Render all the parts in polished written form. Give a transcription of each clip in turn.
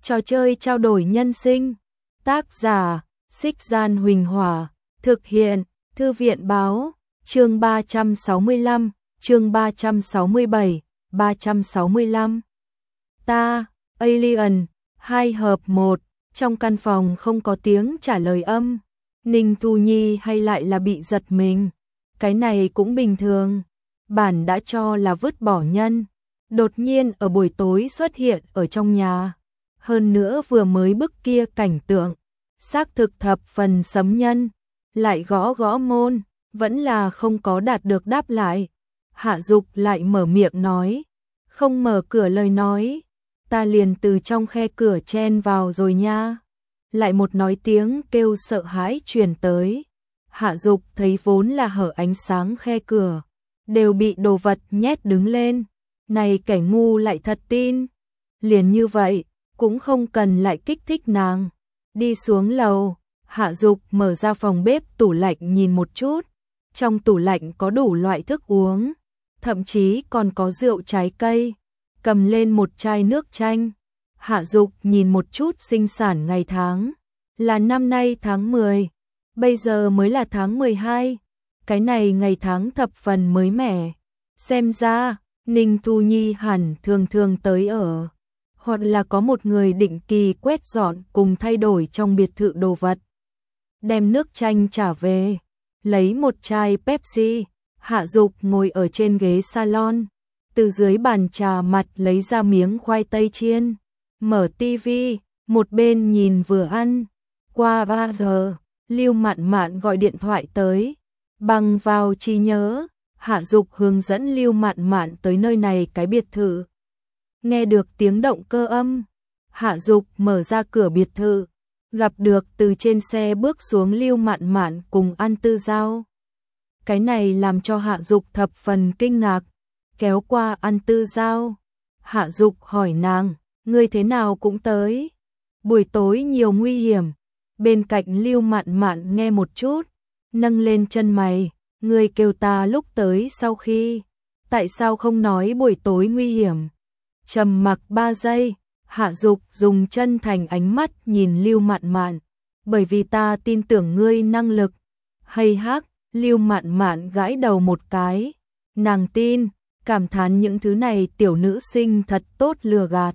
Trò chơi trao đổi nhân sinh. Tác giả: Xích Gian Huỳnh Hỏa. Thực hiện: Thư viện Báo. Chương 365, chương 367, 365. Ta, Alien, 2 hợp 1. Trong căn phòng không có tiếng trả lời âm. Ninh Thu Nhi hay lại là bị giật mình. Cái này cũng bình thường. Bản đã cho là vứt bỏ nhân. Đột nhiên ở buổi tối xuất hiện ở trong nhà. Hơn nữa vừa mới bức kia cảnh tượng. Xác thực thập phần sấm nhân. Lại gõ gõ môn. Vẫn là không có đạt được đáp lại. Hạ Dục lại mở miệng nói. Không mở cửa lời nói. Ta liền từ trong khe cửa chen vào rồi nha. Lại một nói tiếng kêu sợ hãi truyền tới. Hạ Dục thấy vốn là hở ánh sáng khe cửa. Đều bị đồ vật nhét đứng lên. Này kẻ ngu lại thật tin. Liền như vậy, cũng không cần lại kích thích nàng. Đi xuống lầu, Hạ Dục mở ra phòng bếp tủ lạnh nhìn một chút. Trong tủ lạnh có đủ loại thức uống. Thậm chí còn có rượu trái cây. Cầm lên một chai nước chanh. Hạ Dục nhìn một chút sinh sản ngày tháng. Là năm nay tháng 10. Bây giờ mới là tháng 12. Cái này ngày tháng thập phần mới mẻ. Xem ra, Ninh Thu Nhi hẳn thường thường tới ở. Hoặc là có một người định kỳ quét dọn cùng thay đổi trong biệt thự đồ vật. Đem nước chanh trả về. Lấy một chai Pepsi. Hạ Dục ngồi ở trên ghế salon. Từ dưới bàn trà mặt lấy ra miếng khoai tây chiên. Mở tivi, một bên nhìn vừa ăn. Qua 3 giờ, Lưu Mạn Mạn gọi điện thoại tới. Bằng vào trí nhớ, Hạ Dục hướng dẫn Lưu Mạn Mạn tới nơi này cái biệt thự. Nghe được tiếng động cơ âm, Hạ Dục mở ra cửa biệt thự, gặp được từ trên xe bước xuống Lưu Mạn Mạn cùng An Tư Giao. Cái này làm cho Hạ Dục thập phần kinh ngạc, kéo qua An Tư Giao. Hạ Dục hỏi nàng, ngươi thế nào cũng tới? Buổi tối nhiều nguy hiểm. Bên cạnh Lưu Mạn Mạn nghe một chút, nâng lên chân mày, ngươi kêu ta lúc tới sau khi, tại sao không nói buổi tối nguy hiểm? Trầm mặc 3 giây, Hạ Dục dùng chân thành ánh mắt nhìn Lưu Mạn Mạn, bởi vì ta tin tưởng ngươi năng lực. Hay hắc, Lưu Mạn Mạn gãi đầu một cái, nàng tin, cảm thán những thứ này tiểu nữ sinh thật tốt lừa gạt.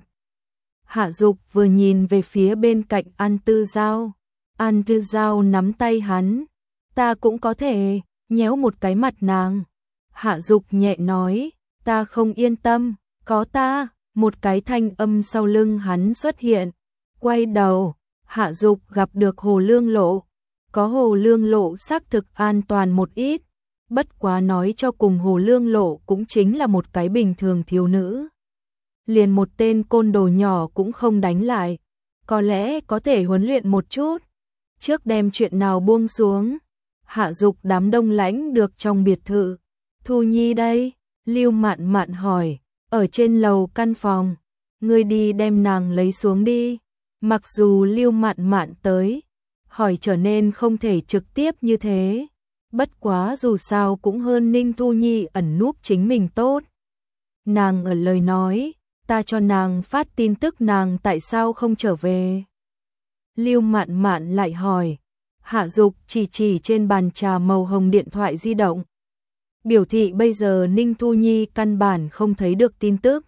Hạ Dục vừa nhìn về phía bên cạnh An Tư Giao. An Tư Giao nắm tay hắn. Ta cũng có thể, nhéo một cái mặt nàng. Hạ Dục nhẹ nói, ta không yên tâm, có ta. Một cái thanh âm sau lưng hắn xuất hiện. Quay đầu, Hạ Dục gặp được Hồ Lương Lộ. Có Hồ Lương Lộ xác thực an toàn một ít. Bất quá nói cho cùng Hồ Lương Lộ cũng chính là một cái bình thường thiếu nữ. Liền một tên côn đồ nhỏ cũng không đánh lại. Có lẽ có thể huấn luyện một chút. Trước đem chuyện nào buông xuống. Hạ Dục đám đông lãnh được trong biệt thự. Thu Nhi đây, Lưu Mạn Mạn hỏi, ở trên lầu căn phòng. Ngươi đi đem nàng lấy xuống đi. Mặc dù Lưu Mạn Mạn tới, hỏi trở nên không thể trực tiếp như thế. Bất quá dù sao cũng hơn Ninh Thu Nhi ẩn núp chính mình tốt. Nàng ở lời nói, ta cho nàng phát tin tức nàng tại sao không trở về. Lưu Mạn Mạn lại hỏi. Hạ Dục chỉ trên bàn trà màu hồng điện thoại di động. Biểu thị bây giờ Ninh Thu Nhi căn bản không thấy được tin tức.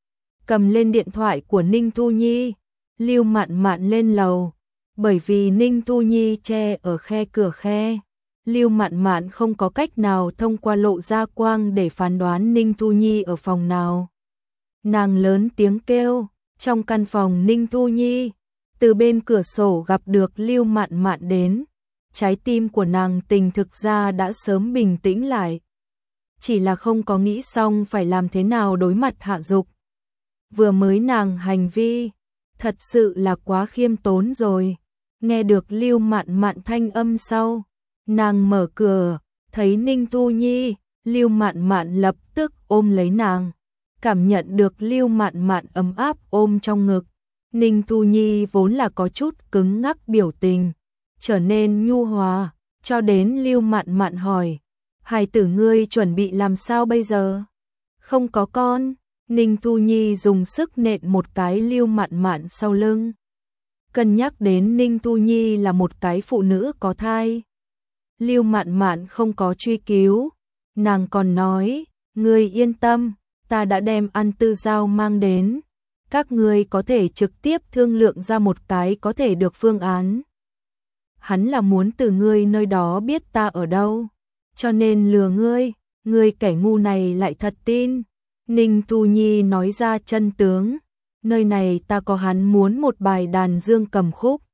Cầm lên điện thoại của Ninh Thu Nhi, Lưu Mạn Mạn lên lầu. Bởi vì Ninh Thu Nhi che ở khe cửa khe, Lưu Mạn Mạn không có cách nào thông qua lộ ra quang để phán đoán Ninh Thu Nhi ở phòng nào. Nàng lớn tiếng kêu, trong căn phòng Ninh Thu Nhi, từ bên cửa sổ gặp được Lưu Mạn Mạn đến. Trái tim của nàng tình thực ra đã sớm bình tĩnh lại. Chỉ là không có nghĩ xong phải làm thế nào đối mặt Hạ Dục. Vừa mới nàng hành vi, thật sự là quá khiêm tốn rồi. Nghe được Lưu Mạn Mạn thanh âm sau, nàng mở cửa, thấy Ninh Thu Nhi, Lưu Mạn Mạn lập tức ôm lấy nàng. Cảm nhận được Lưu Mạn Mạn ấm áp ôm trong ngực. Ninh Thu Nhi vốn là có chút cứng ngắc biểu tình, trở nên nhu hòa, cho đến Lưu Mạn Mạn hỏi, hài tử ngươi chuẩn bị làm sao bây giờ? Không có con, Ninh Thu Nhi dùng sức nện một cái Lưu Mạn Mạn sau lưng. Cân nhắc đến Ninh Thu Nhi là một cái phụ nữ có thai, Lưu Mạn Mạn không có truy cứu, nàng còn nói, ngươi yên tâm, ta đã đem An Tư Giao mang đến, các ngươi có thể trực tiếp thương lượng ra một cái có thể được phương án. Hắn là muốn từ ngươi nơi đó biết ta ở đâu, cho nên lừa ngươi kẻ ngu này lại thật tin. Ninh Thu Nhi nói ra chân tướng, nơi này ta có hắn muốn một bài đàn dương cầm khúc.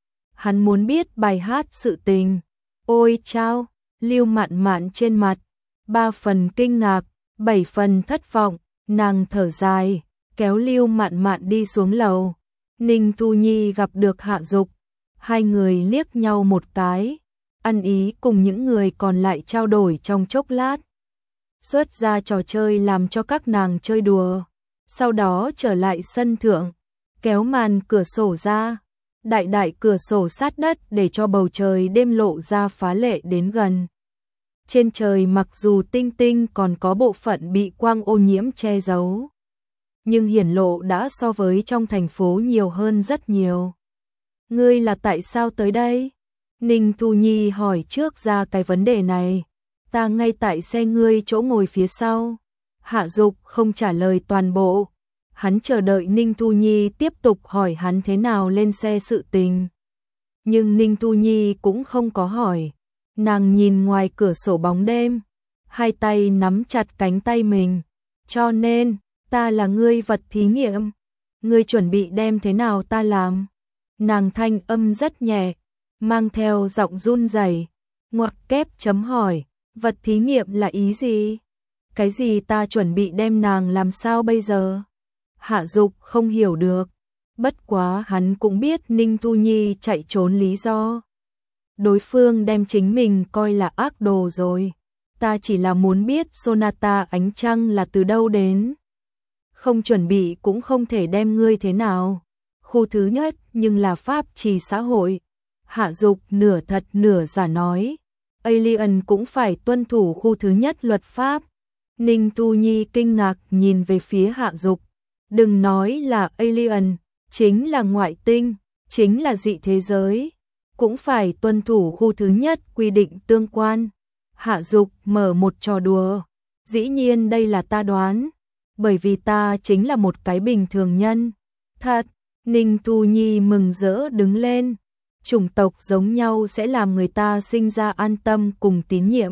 Hắn muốn biết bài hát sự tình. Ôi chao, Lưu Mạn Mạn trên mặt 3 phần kinh ngạc, 7 phần thất vọng, nàng thở dài, kéo Lưu Mạn Mạn đi xuống lầu. Ninh Thu Nhi gặp được Hạ Dục, hai người liếc nhau một cái, ăn ý cùng những người còn lại trao đổi trong chốc lát. Xuất ra trò chơi làm cho các nàng chơi đùa, sau đó trở lại sân thượng, kéo màn cửa sổ ra, đại cửa sổ sát đất để cho bầu trời đêm lộ ra phá lệ đến gần. Trên trời mặc dù tinh tinh còn có bộ phận bị quang ô nhiễm che giấu, nhưng hiển lộ đã so với trong thành phố nhiều hơn rất nhiều. Ngươi là tại sao tới đây? Ninh Thu Nhi hỏi trước ra cái vấn đề này. Ta ngay tại xe ngươi chỗ ngồi phía sau. Hạ Dục không trả lời toàn bộ. Hắn chờ đợi Ninh Thu Nhi tiếp tục hỏi hắn thế nào lên xe sự tình. Nhưng Ninh Thu Nhi cũng không có hỏi. Nàng nhìn ngoài cửa sổ bóng đêm, hai tay nắm chặt cánh tay mình. Cho nên, ta là ngươi vật thí nghiệm. Ngươi chuẩn bị đem thế nào ta làm? Nàng thanh âm rất nhẹ, mang theo giọng run rẩy. Ngoặc kép chấm hỏi, vật thí nghiệm là ý gì? Cái gì ta chuẩn bị đem nàng làm sao bây giờ? Hạ Dục không hiểu được, bất quá hắn cũng biết Ninh Thu Nhi chạy trốn lý do. Đối phương đem chính mình coi là ác đồ rồi. Ta chỉ là muốn biết Sonata Ánh Trăng là từ đâu đến. Không chuẩn bị cũng không thể đem ngươi thế nào. Khu thứ nhất nhưng là pháp trì xã hội. Hạ Dục nửa thật nửa giả nói. Alien cũng phải tuân thủ khu thứ nhất luật pháp. Ninh Thu Nhi kinh ngạc nhìn về phía Hạ Dục. Đừng nói là alien, chính là ngoại tinh, chính là dị thế giới, cũng phải tuân thủ khu thứ nhất quy định tương quan. Hạ Dục mở một trò đùa. Dĩ nhiên đây là ta đoán, bởi vì ta chính là một cái bình thường nhân. Thật, Ninh Thu Nhi mừng rỡ đứng lên. Chủng tộc giống nhau sẽ làm người ta sinh ra an tâm cùng tín nhiệm.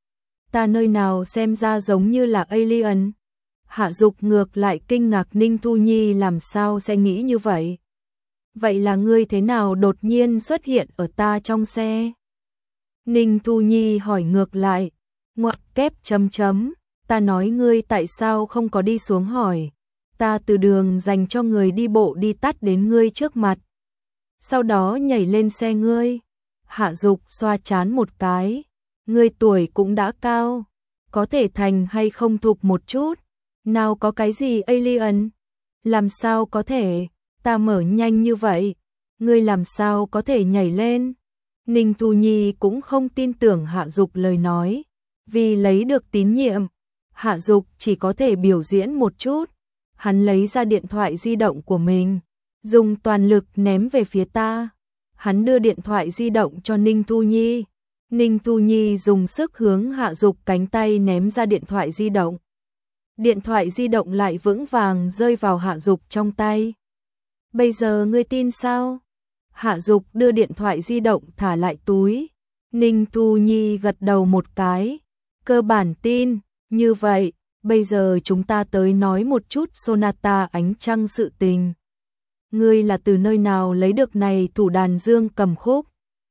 Ta nơi nào xem ra giống như là alien? Hạ Dục ngược lại kinh ngạc Ninh Thu Nhi làm sao sẽ nghĩ như vậy. Vậy là ngươi thế nào đột nhiên xuất hiện ở ta trong xe? Ninh Thu Nhi hỏi ngược lại. Ngoặc kép chấm chấm, ta nói ngươi tại sao không có đi xuống hỏi. Ta từ đường dành cho người đi bộ đi tắt đến ngươi trước mặt. Sau đó nhảy lên xe ngươi. Hạ Dục xoa trán một cái. Ngươi tuổi cũng đã cao, có thể thành hay không thục một chút. Nào có cái gì alien? Làm sao có thể, ta mở nhanh như vậy, ngươi làm sao có thể nhảy lên? Ninh Thu Nhi cũng không tin tưởng Hạ Dục lời nói, vì lấy được tín nhiệm, Hạ Dục chỉ có thể biểu diễn một chút. Hắn lấy ra điện thoại di động của mình, dùng toàn lực ném về phía ta. Hắn đưa điện thoại di động cho Ninh Thu Nhi. Ninh Thu Nhi dùng sức hướng Hạ Dục cánh tay ném ra điện thoại di động. Điện thoại di động lại vững vàng rơi vào Hạ Dục trong tay. Bây giờ ngươi tin sao? Hạ Dục đưa điện thoại di động thả lại túi. Ninh Thu Nhi gật đầu một cái. Cơ bản tin, như vậy, bây giờ chúng ta tới nói một chút Sonata Ánh Trăng sự tình. Ngươi là từ nơi nào lấy được này thủ đàn dương cầm khúc?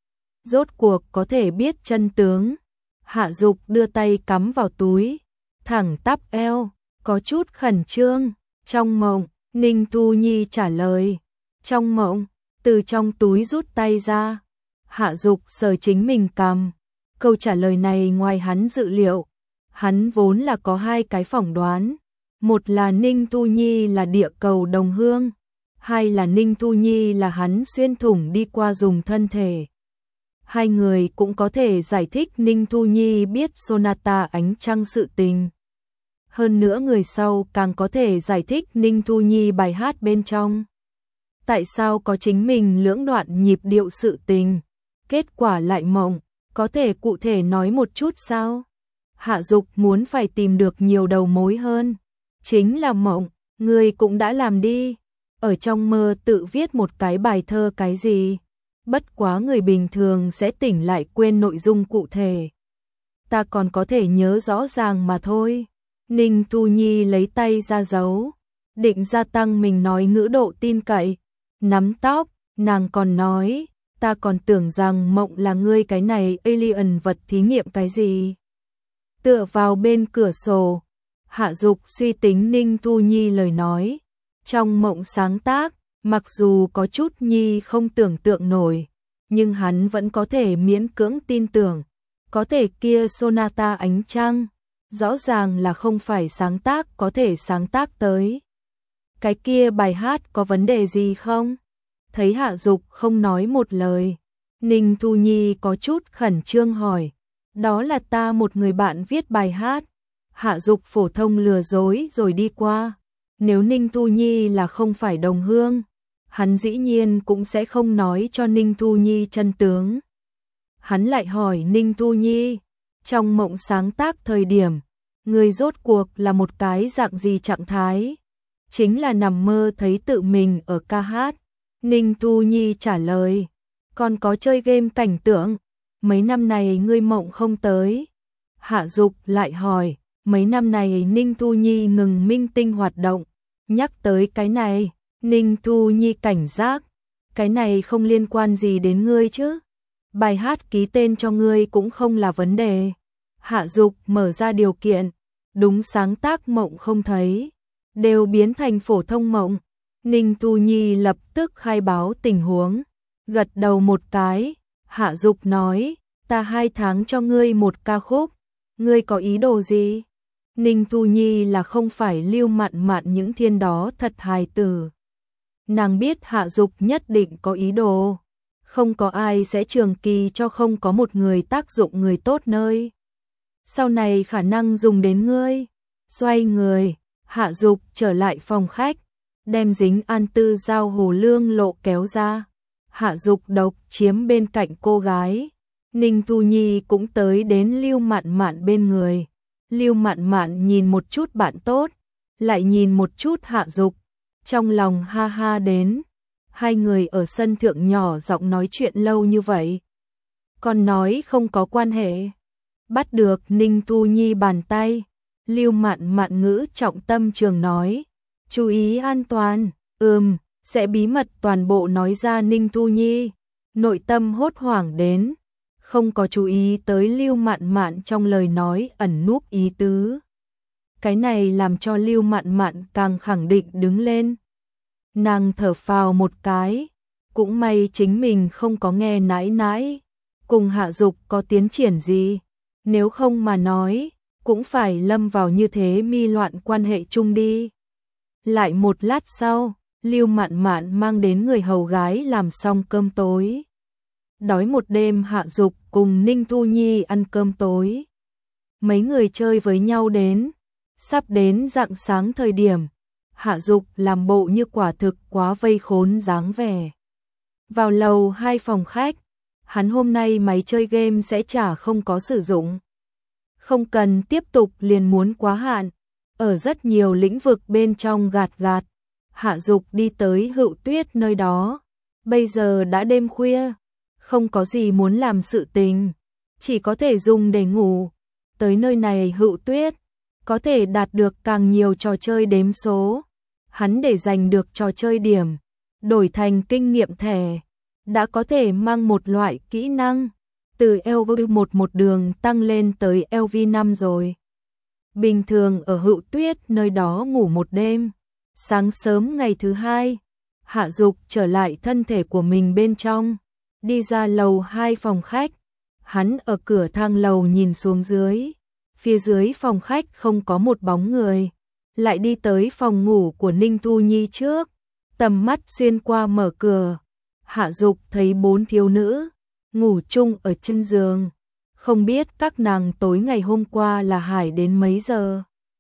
Rốt cuộc có thể biết chân tướng. Hạ Dục đưa tay cắm vào túi, thẳng tắp eo, có chút khẩn trương. Trong mộng, Ninh Thu Nhi trả lời. Trong mộng, từ trong túi rút tay ra. Hạ Dục sờ chính mình cằm. Câu trả lời này ngoài hắn dự liệu. Hắn vốn là có hai cái phỏng đoán. Một là Ninh Thu Nhi là địa cầu đồng hương. Hai là Ninh Thu Nhi là hắn xuyên thủng đi qua dùng thân thể. Hai người cũng có thể giải thích Ninh Thu Nhi biết Sonata Ánh Trăng sự tình. Hơn nữa người sau càng có thể giải thích Ninh Thu Nhi bài hát bên trong. Tại sao có chính mình lưỡng đoạn nhịp điệu sự tình, kết quả lại mộng, có thể cụ thể nói một chút sao? Hạ Dục muốn phải tìm được nhiều đầu mối hơn. Chính là mộng, người cũng đã làm đi. Ở trong mơ tự viết một cái bài thơ cái gì? Bất quá người bình thường sẽ tỉnh lại quên nội dung cụ thể. Ta còn có thể nhớ rõ ràng mà thôi. Ninh Thu Nhi lấy tay ra giấu, định gia tăng mình nói ngữ độ tin cậy. Nắm tóc, nàng còn nói, ta còn tưởng rằng mộng là ngươi cái này alien vật thí nghiệm cái gì. Tựa vào bên cửa sổ, Hạ Dục suy tính Ninh Thu Nhi lời nói. Trong mộng sáng tác, mặc dù có chút Nhi không tưởng tượng nổi, nhưng hắn vẫn có thể miễn cưỡng tin tưởng. Có thể kia sonata ánh trăng, rõ ràng là không phải sáng tác có thể sáng tác tới. Cái kia bài hát có vấn đề gì không? Thấy Hạ Dục không nói một lời, Ninh Thu Nhi có chút khẩn trương hỏi. Đó là ta một người bạn viết bài hát. Hạ Dục phổ thông lừa dối rồi đi qua. Nếu Ninh Thu Nhi là không phải đồng hương, hắn dĩ nhiên cũng sẽ không nói cho Ninh Thu Nhi chân tướng. Hắn lại hỏi Ninh Thu Nhi, trong mộng sáng tác thời điểm, người rốt cuộc là một cái dạng gì trạng thái? Chính là nằm mơ thấy tự mình ở ca hát. Ninh Thu Nhi trả lời, còn có chơi game cảnh tượng, mấy năm này ngươi mộng không tới. Hạ Dục lại hỏi, mấy năm này Ninh Thu Nhi ngừng minh tinh hoạt động, nhắc tới cái này, Ninh Thu Nhi cảnh giác, cái này không liên quan gì đến ngươi chứ. Bài hát ký tên cho ngươi cũng không là vấn đề. Hạ Dục mở ra điều kiện, đúng sáng tác mộng không thấy, đều biến thành phổ thông mộng. Ninh Thu Nhi lập tức khai báo tình huống, gật đầu một cái. Hạ Dục nói, ta 2 tháng cho ngươi một ca khúc, ngươi có ý đồ gì? Ninh Thu Nhi là không phải Lưu Mạn Mạn những thiên đó thật hài tử. Nàng biết Hạ Dục nhất định có ý đồ, không có ai sẽ trường kỳ cho không có một người tác dụng người tốt nơi. Sau này khả năng dùng đến ngươi. Xoay người, Hạ Dục trở lại phòng khách, đem dính an tư giao hồ lương lộ kéo ra. Hạ Dục độc chiếm bên cạnh cô gái. Ninh Thu Nhi cũng tới đến Lưu Mạn Mạn bên người. Lưu Mạn Mạn nhìn một chút bạn tốt, lại nhìn một chút Hạ Dục, trong lòng ha ha đến. Hai người ở sân thượng nhỏ giọng nói chuyện lâu như vậy, còn nói không có quan hệ. Bắt được Ninh Thu Nhi bàn tay, Lưu Mạn Mạn ngữ trọng tâm trường nói, chú ý an toàn. Sẽ bí mật toàn bộ nói ra. Ninh Thu Nhi nội tâm hốt hoảng đến, không có chú ý tới Lưu Mạn Mạn trong lời nói ẩn núp ý tứ. Cái này làm cho Lưu Mạn Mạn càng khẳng định đứng lên. Nàng thở phào một cái, cũng may chính mình không có nghe nãi nãi cùng Hạ Dục có tiến triển gì, nếu không mà nói, cũng phải lâm vào như thế mi loạn quan hệ chung đi. Lại một lát sau, Lưu Mạn Mạn mang đến người hầu gái làm xong cơm tối. Đói một đêm Hạ Dục cùng Ninh Thu Nhi ăn cơm tối. Mấy người chơi với nhau đến, sắp đến rạng sáng thời điểm, Hạ Dục làm bộ như quả thực quá vây khốn dáng vẻ. Vào lầu 2 phòng khách, hắn hôm nay máy chơi game sẽ chả không có sử dụng. Không cần tiếp tục liền muốn quá hạn, ở rất nhiều lĩnh vực bên trong gạt. Hạ Dục đi tới Hựu Tuyết nơi đó, bây giờ đã đêm khuya, không có gì muốn làm sự tình, chỉ có thể dùng để ngủ. Tới nơi này Hựu Tuyết có thể đạt được càng nhiều trò chơi đếm số. Hắn để giành được trò chơi điểm, đổi thành kinh nghiệm thẻ, đã có thể mang một loại kỹ năng, từ LV1 một đường tăng lên tới LV5 rồi. Bình thường ở Hựu Tuyết nơi đó ngủ một đêm. Sáng sớm ngày thứ 2, Hạ Dục trở lại thân thể của mình bên trong, đi ra lầu 2 phòng khách. Hắn ở cửa thang lầu nhìn xuống dưới, phía dưới phòng khách không có một bóng người, lại đi tới phòng ngủ của Ninh Thu Nhi trước, tầm mắt xuyên qua mở cửa. Hạ Dục thấy 4 thiếu nữ ngủ chung ở chân giường, không biết các nàng tối ngày hôm qua là hải đến mấy giờ.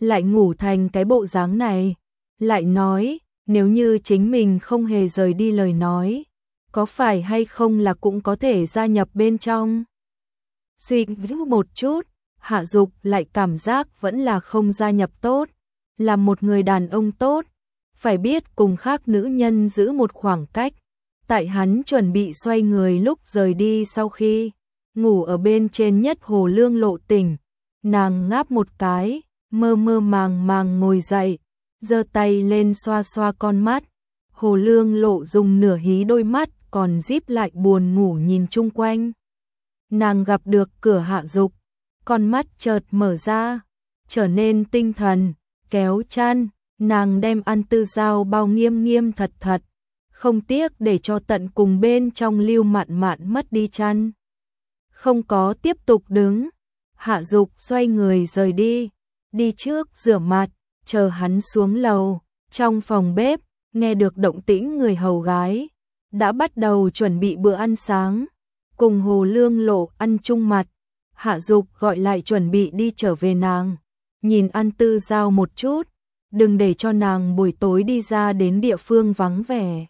lại ngủ thành cái bộ dáng này, lại nói, nếu như chính mình không hề rời đi lời nói, có phải hay không là cũng có thể gia nhập bên trong. Suy nghĩ một chút, Hạ Dục lại cảm giác vẫn là không gia nhập tốt, là một người đàn ông tốt, phải biết cùng khác nữ nhân giữ một khoảng cách. Tại hắn chuẩn bị xoay người lúc rời đi, sau khi ngủ ở bên trên nhất Hồ Lương Lộ tỉnh, nàng ngáp một cái, mơ mơ màng màng ngồi dậy, giơ tay lên xoa xoa con mắt. Hồ Lương Lộ dùng nửa hí đôi mắt còn díp lại buồn ngủ nhìn chung quanh. Nàng gặp được cửa Hạ Dục, con mắt chợt mở ra, trở nên tinh thần, kéo chăn, nàng đem An Tư Giao bao nghiêm nghiêm thật thật, không tiếc để cho tận cùng bên trong Lưu Mạn Mạn mất đi chăn. Không có tiếp tục đứng, Hạ Dục xoay người rời đi, đi trước rửa mặt, chờ hắn xuống lầu. Trong phòng bếp, nghe được động tĩnh người hầu gái đã bắt đầu chuẩn bị bữa ăn sáng, cùng Hồ Lương Lộ ăn chung mặt. Hạ Dục gọi lại chuẩn bị đi trở về nàng, nhìn An Tư Giao một chút, đừng để cho nàng buổi tối đi ra đến địa phương vắng vẻ.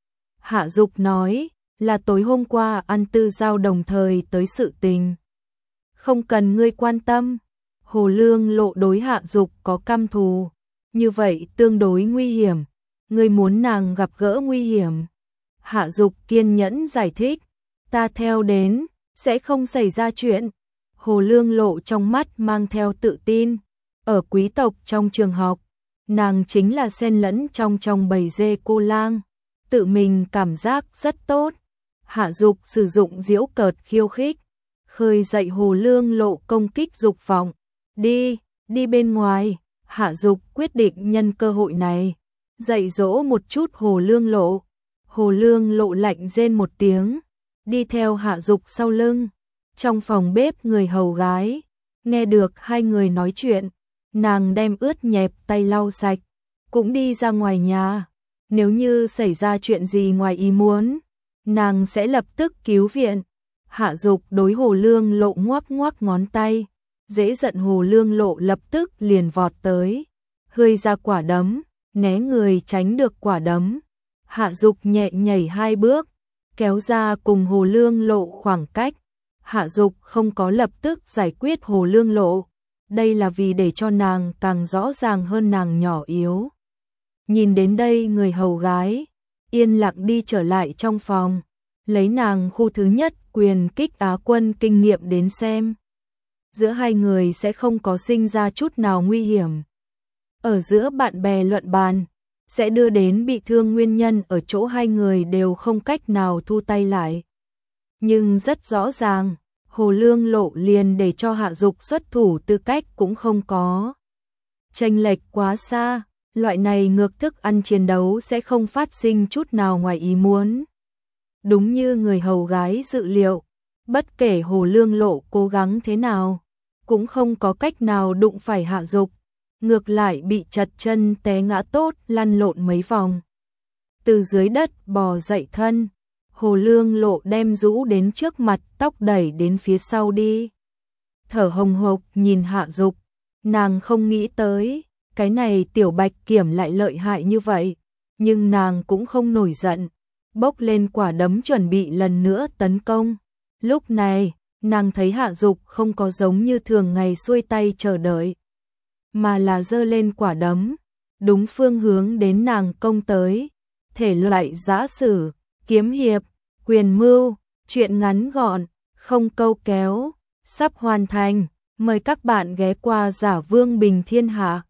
Hạ Dục nói, là tối hôm qua An Tư Giao đồng thời tới sự tình, không cần ngươi quan tâm. Hồ Lương Lộ đối Hạ Dục có căm thù, như vậy tương đối nguy hiểm, ngươi muốn nàng gặp gỡ nguy hiểm. Hạ Dục kiên nhẫn giải thích, ta theo đến, sẽ không xảy ra chuyện. Hồ Lương Lộ trong mắt mang theo tự tin, ở quý tộc trong trường học, nàng chính là xen lẫn trong bầy dê cô lang, tự mình cảm giác rất tốt. Hạ Dục sử dụng giễu cợt khiêu khích, khơi dậy Hồ Lương Lộ công kích dục vọng. Đi bên ngoài. Hạ Dục quyết định nhân cơ hội này dạy dỗ một chút Hồ Lương Lộ. Hồ Lương Lộ lạnh rên một tiếng, đi theo Hạ Dục sau lưng. Trong phòng bếp người hầu gái nghe được hai người nói chuyện, nàng đem ướt nhẹp tay lau sạch, cũng đi ra ngoài nhà. Nếu như xảy ra chuyện gì ngoài ý muốn, nàng sẽ lập tức cứu viện. Hạ Dục đối Hồ Lương Lộ ngoắc ngoắc ngón tay, dễ giận Hồ Lương Lộ lập tức liền vọt tới, hơi ra quả đấm, né người tránh được quả đấm. Hạ Dục nhẹ nhảy 2 bước, kéo ra cùng Hồ Lương Lộ khoảng cách. Hạ Dục không có lập tức giải quyết Hồ Lương Lộ, đây là vì để cho nàng càng rõ ràng hơn nàng nhỏ yếu. Nhìn đến đây người hầu gái yên lặng đi trở lại trong phòng, lấy nàng khu thứ nhất quyền kích Á quân kinh nghiệm đến xem. Giữa hai người sẽ không có sinh ra chút nào nguy hiểm. Ở giữa bạn bè luận bàn, sẽ đưa đến bị thương nguyên nhân ở chỗ hai người đều không cách nào thu tay lại. Nhưng rất rõ ràng, Hồ Lương Lộ liền để cho Hạ Dục xuất thủ tư cách cũng không có. Chênh lệch quá xa, loại này ngược thức ăn chiến đấu sẽ không phát sinh chút nào ngoài ý muốn. Đúng như người hầu gái dự liệu, bất kể Hồ Lương Lộ cố gắng thế nào, cũng không có cách nào đụng phải Hạ Dục, ngược lại bị chật chân té ngã tốt lăn lộn mấy vòng. Từ dưới đất bò dậy thân, Hồ Lương Lộ đem rũ đến trước mặt tóc đẩy đến phía sau đi. Thở hồng hộc nhìn Hạ Dục, nàng không nghĩ tới, cái này tiểu bạch kiểm lại lợi hại như vậy, nhưng nàng cũng không nổi giận, bốc lên quả đấm chuẩn bị lần nữa tấn công. Lúc này, nàng thấy Hạ Dục không có giống như thường ngày xuôi tay chờ đợi, mà là giơ lên quả đấm, đúng phương hướng đến nàng công tới. Thể loại giã sử, kiếm hiệp, quyền mưu, truyện ngắn gọn, không câu kéo, sắp hoàn thành. Mời các bạn ghé qua Giả Vương Bình Thiên Hạ.